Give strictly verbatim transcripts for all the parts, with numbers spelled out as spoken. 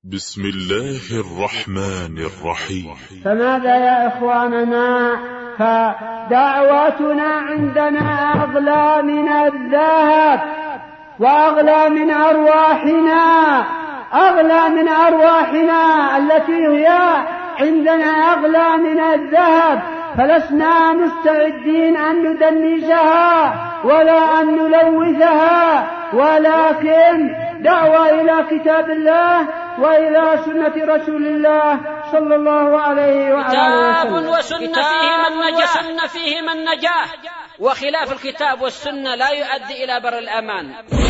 بسم الله الرحمن الرحيم. فماذا يا إخواننا؟ فدعوتنا عندنا أغلى من الذهب وأغلى من أرواحنا، أغلى من أرواحنا التي هي عندنا أغلى من الذهب، فلسنا مستعدين أن ندنسها ولا أن نلوثها، ولكن دعوة إلى كتاب الله وإلى سنة رسول الله صلى الله عليه وآله وسلم. كتاب وسنة فيهما النجاة، وخلاف الكتاب والسنة لا يؤدي إلى بر الأمان.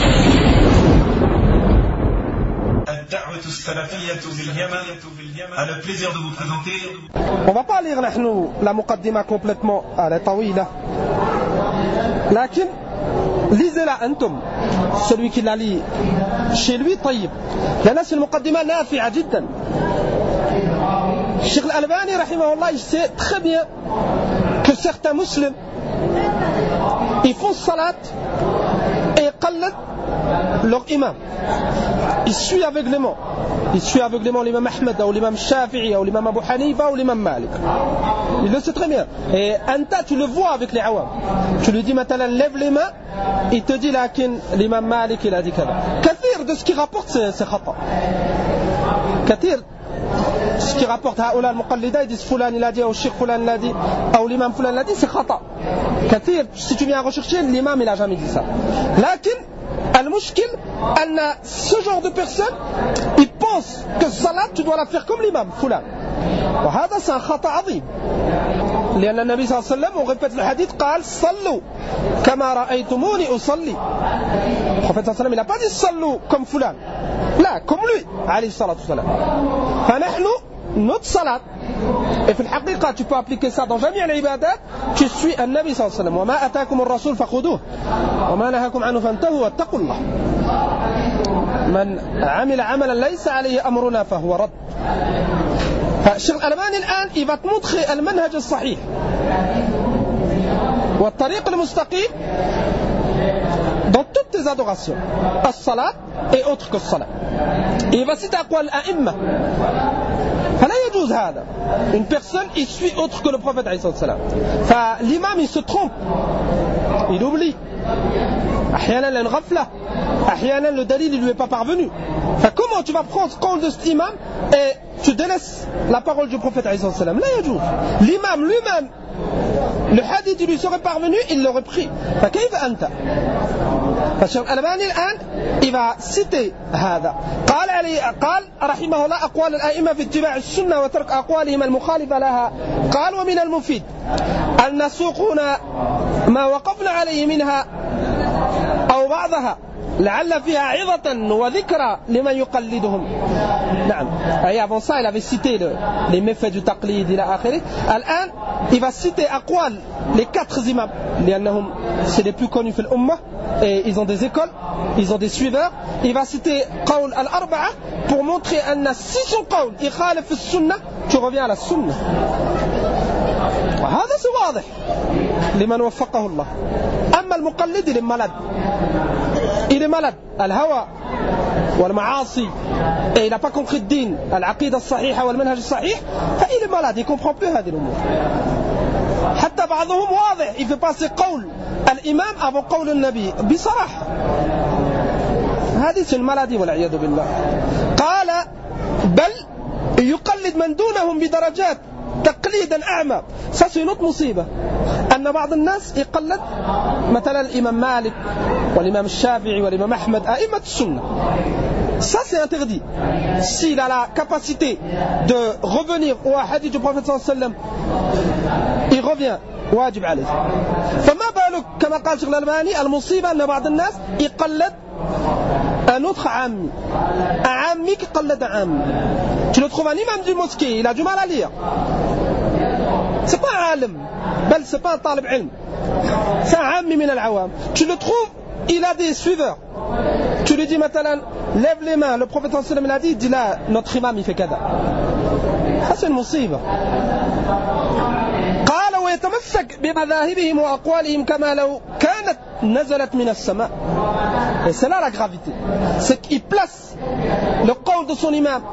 الدعوة السلفية باليمن a le plaisir de vous présenter. On va pas lire نحن la muqaddima complètement, elle est طويلة, لكن lisez-la أنتم, celui qui la lit chez lui طيب, لأن c'est une muqaddima نافعة جدا. Cheikh Al-Albani rahimahullah, il sait très bien que certains musulmans ils font salat et qallad leur imam, il suit aveuglément, il suit aveuglément l'imam Ahmed ou l'imam Shafi'i ou l'imam Abu Hanifa ou l'imam Malik, il le sait très bien. Et anta, tu le vois avec les awam, tu lui dis maintenant lève les mains, il te dit lakin l'imam Malik il a dit kada. Kathir de ce qu'il rapporte c'est, c'est khata. Kathir ce qui rapporte هؤلاء المقلدين, ils disent Fulan il a dit, ou Cheikh Fulan il a dit, ou l'imam Fulan il a dit, c'est khata. Kathir, si tu viens rechercher, l'imam il a jamais dit ça. Lakin المشكل أن ce genre de personne il pense que salat tu dois la faire comme l'imam فلان, وهذا c'est un خطأ عظيم, لأن النبي صلى الله عليه وسلم, on répète le hadith, قال صلوا كما رأيتموني أصلي. Le prophète صلى الله عليه وسلم il n'a pas dit صلوا comme فلان, لا, comme lui عليه الصلاة والسلام. فنحن notre salat, et في الحقيقة tu peux appliquer ça dans جميع العبادات, tu suis النبي صلى الله عليه وسلم, وما أتاكم الرسول فخذوه وما نهاكم عنه فانتهوا واتقوا الله, من عمل عملا ليس عليه أمرنا فهو رد. فالشيخ الألباني الآن il va te montrer المنهج الصحيح والطريق المستقيم dans toutes tes adorations, الصلاة et autres que الصلاة. Il va citer أقوال الأئمة. فلا يجوز هذا, une personne il suit autre que le prophète عليه الصلاة والسلام. فالإمام il se trompe, il oublie, أحيانا لأن غفلة, أحيانا le dalil il lui est pas parvenu. فكcomment tu vas prendre compte de cet imam et tu délaisses la parole du prophète عليه الصلاة والسلام؟ لا يجوز. L'imam lui-même, le hadith il lui serait parvenu, il l'aurait pris. فكيف أنت؟ فالشيخ الألباني الآن il va citer هذا. قال علي قال رحمه الله أقوال الأئمة في اتباع السنة وترك أقوالهم المخالفة لها. قال ومن المفيد أن نسوق هنا ما وقفنا عليه منها أو بعضها لعل فيها عظة وذكرى لمن يقلدهم. نعم. Et avant ça il avait cité le, les méfaits du taqlid إلى آخره. الآن il va citer أقوال les quatre imams لأنهم c'est les plus connus في الأمة et ils ont des écoles, ils ont des suiveurs. Il va citer قول الأربعة pour montrer أن si son قول يخالف السنة tu reviens à la sunna. وهذا c'est واضح لمن وفقه الله. أما المقلد il est malade, il est malade, الهوى والمعاصي, et il n'a pas compris le din, العقيدة الصحيحة والمنهج الصحيح, فإل est malade, il ne comprend plus هذه الأمور. حتى بعضهم واضح il fait passer قول الإمام avant قول النبي بصراحة. هذه c'est une maladie والعياذ بالله. قال بل يقلد من دونهم بدرجات تقليدا أعمى. ça c'est une autre مصيبة, أن بعض الناس يقلد مثلا الإمام مالك والإمام الشافعي والإمام أحمد أئمة السنة. Ça c'est interdit. S'il a la capacité de revenir au hadith du prophète صلى الله عليه وسلم, il revient, واجب عليه. فما بالك كما قال شيخ الألباني المصيبة أن بعض الناس يقلد un autre عامي, un عامي qui قلد un عامي. Tu le trouves un imam du mosquée, il a du mal à lire, c'est pas un alim, بل c'est pas un talib ilm, c'est un عامي من العوام. Tu le trouves, il a des suiveurs, tu lui dis maintenant lève les mains, le prophète sallallahu alayhi wa sallam il a dit, il dit là notre imam il fait kada. Ça c'est une مصيبة. قال ويتمسك بمذاهبهم وأقوالهم كما لو كانت نزلت من السماء. Et c'est là la gravité. C'est qu'il place le qawl de son imam,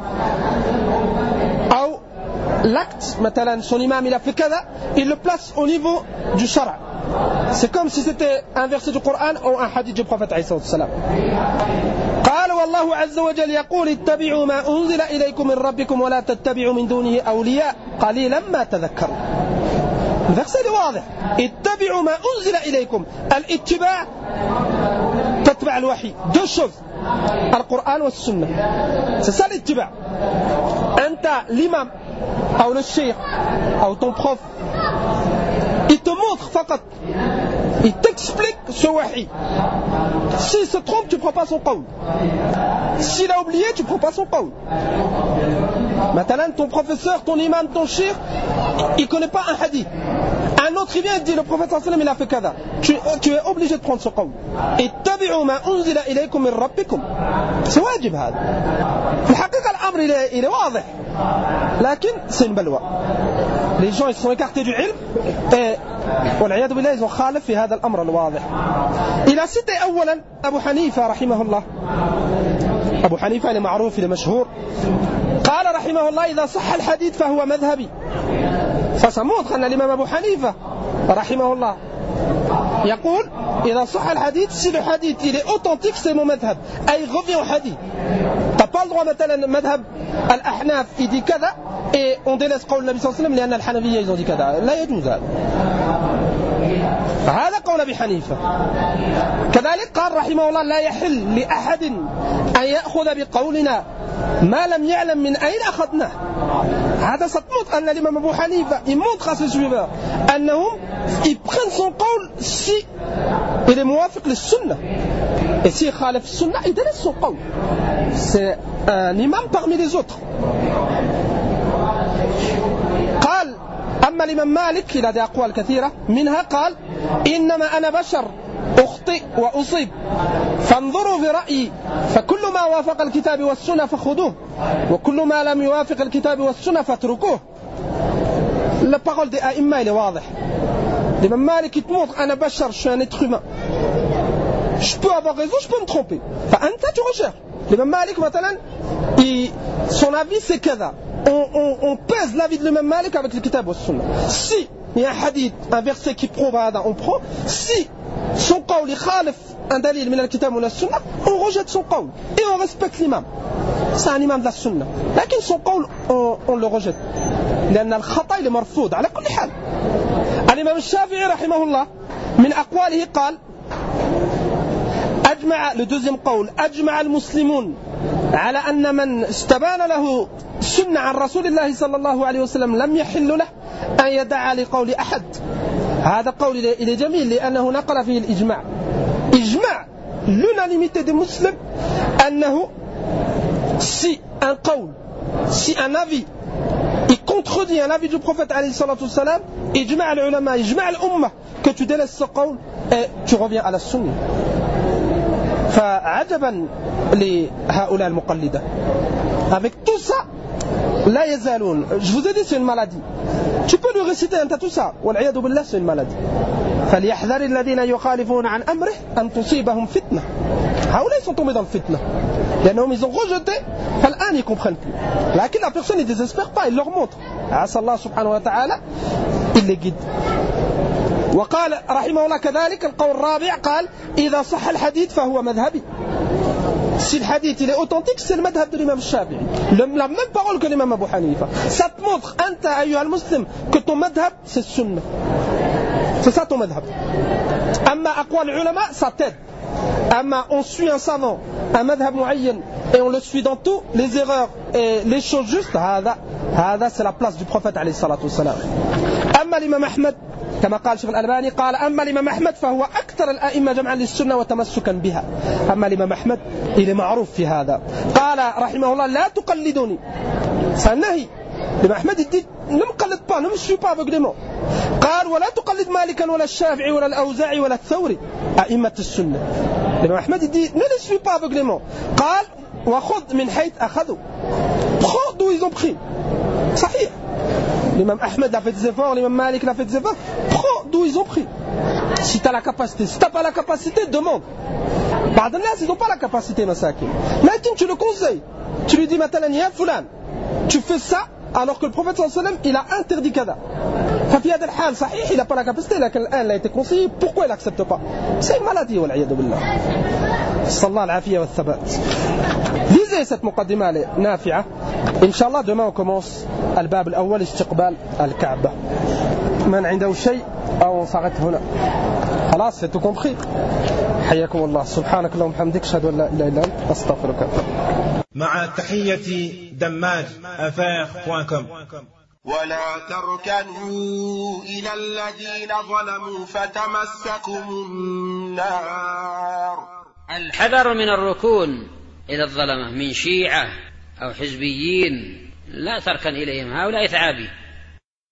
ou l'acte, مثلا, son imam il a fait kada, il le place au niveau du shara'. C'est comme si c'était un verset du Coran ou un hadith du prophète alayhi salam. قال والله عز وجل يقول اتبعوا ما أنزل إليكم من ربكم ولا تتبعوا من دونه أولياء قليلا ما تذكروا. Le verset est واضح. اتبعوا ما أنزل إليكم. الاتباع تتبع الوحي. Deux choses. القرآن والسنة. C'est ça l'ittiba'. أنت l'imam ou le cheikh ou ton prof, il te montre فقط, il t'explique ce wahi. S'il se trompe, tu ne prends pas son qawl. S'il a oublié, tu ne prends pas son qawl. Maintenant, ton professeur, ton imam, ton cheikh, il ne connaît pas un hadith. Un autre il vient et dit le prophète sallallahu alayhi wa sallam il a fait kada. Tu, tu es obligé de prendre ce qawl. اتبعوا ما أنزل إليكم من ربكم. C'est واجب هذا. في الحقيقة الأمر il est واضح. لكن c'est une balwa. Les gens ils sont écartés du ilm et والعياذ بالله ils ont خالف في هذا الأمر الواضح. Il a cité أولا أبو حنيفة رحمه الله. أبو حنيفة اللي معروف اللي مشهور. قال رحمه الله إذا صح الحديث فهو مذهبي. Ça, ça montre أن الإمام أبو حنيفة رحمه الله يقول إذا صح الحديث, si le hadith il est authentique, c'est mon madhab. Et il revient au hadith. T'as pas le droit مثلا madhab al-ahnaf il dit كذا et on délaisse قول النبي صلى الله عليه وسلم لأن الحنفية ils ont dit كذا. لا يجوز هذا. هذا قول أبي حنيفة. كذلك قال رحمه الله لا يحل لأحد أن يأخذ بقولنا ما لم يعلم من أين أخذناه. هذا ستموت أن الإمام أبو حنيفة il montre à ses suiveurs أنهم ils prennent son قول si il est موافق للسنة et si il خالف السنة il délaisse son قول. C'est un imam parmi les autres. قال أما الإمام مالك إلى ذي أقوال كثيرة منها قال إنما أنا بشر أخطئ وأصيب فانظروا في رأيي فكل ما وافق الكتاب والسنة فخذوه وكل ما لم يوافق الكتاب والسنة فاتركوه. La parole des aïmma elle est واضح. L'imam Malik il te montre أنا بشر, je suis un être humain, je peux avoir raison, je peux me tromper. فأنت tu recherches. L'imam Malik مثلا il, son avis c'est كذا. On, on, on pèse l'avis de l'imam Malik avec le kitab ou le sunna. Si il y a un hadith, un verset qui prouve hada, on prend. Si son qawl il khalif un dalil min al-kitab ou la sunna, on rejette son qawl et on respecte l'imam. C'est un imam de la sunna. لكن son qawl on, on le rejette. لأن الخطأ il est مرفوض على كل حال. الإمام الشافعي رحمه الله من أقواله قال أجمع le deuxième qawl أجمع المسلمون على أن من استبان له سنة عن رسول الله صلى الله عليه وسلم لم يحل له أن يدعى لقول أحد. هذا قول il est جميل لأنه نقل فيه الإجماع. إجماع l'unanimité des musulmans أنه si un qawl, si un avis il contredit un avis du prophète عليه الصلاة والسلام, إجماع العلماء إجماع الأمة que tu délaisses ce qawl et tu reviens à la sunna. فعجبا لهؤلاء المقلدة. Avec tout ça, لا يزالون. Je vous ai dit c'est une maladie. Tu peux lui réciter un tas tout ça. والعياذ بالله c'est une maladie. فليحذر الذين يخالفون عن أمره أن تصيبهم فتنة. هؤلاء ils sont tombés dans le fitna. لأنهم ils ont rejeté. فالآن ils comprennent plus. لكن la personne ne désespère pas, il leur montre. عسى الله سبحانه وتعالى il les guide. وقال رحمه الله كذلك القول الرابع قال إذا صح الحديث فهو مذهبي. Si le hadith il est authentique, c'est le madhab de l'imam Shafi'i. La même parole que l'imam Abu Hanifa. Ça te montre, anta ayyuha al-muslim, que ton madhab c'est sunna. C'est ça ton madhab. Amma aqwal ulama, ça t'aide. Amma on suit un savant, un madhab muayyan, et on le suit dans tout, les erreurs et les choses justes, hada, hada c'est la place du prophète alayhi salatu wassalam. Amma l'imam Ahmed, كما قال شيخ الألباني قال أما الإمام أحمد فهو أكثر الأئمة جمعا للسنة وتمسكا بها. أما الإمام أحمد il est معروف في هذا. قال رحمه الله لا تقلدوني. c'est un nahi. الإمام أحمد il dit ne me قلد pas, ne me suis pas aveuglément. قال ولا تقلد مالكا ولا الشافعي ولا الأوزاعي ولا الثوري أئمة السنة. الإمام أحمد il dit ne les suis pas aveuglément. قال وخذ من حيث أخذوا. prends d'où ils ont pris. صحيح. L'imam Ahmed a fait des efforts, l'imam Malik a fait des efforts. Prends d'où ils ont pris. Si tu as la capacité. Si tu n'as pas la capacité, demande. بعض الناس ils n'ont pas la capacité مساكين. لكن tu le conseilles, tu lui dis مثلا يا فلان tu fais ça alors que le prophète صلى الله عليه وسلم il a interdit كذا. ففي هذا الحال صحيح il n'a pas la capacité, لكن الآن il a été conseillé, pourquoi il n'accepte pas? C'est une maladie والعياذ بالله. صلى الله العافية والثبات. Lisez cette مقدمة نافعة. إن شاء الله demain on commence الباب الأول استقبال الكعبة. من عنده شيء أو صارت هنا خلاص c'est tout compris. حياكم الله. سبحانك اللهم وبحمدك أشهد أن لا إله إلا أنت أستغفرك. مع تحية دماج أفير بوان كوم. ولا تركنوا إلى الذين ظلموا فتمسكم النار. الحذر من الركون إلى الظلمة من شيعة أو حزبيين، لا تركن إليهم، هؤلاء ثعابي.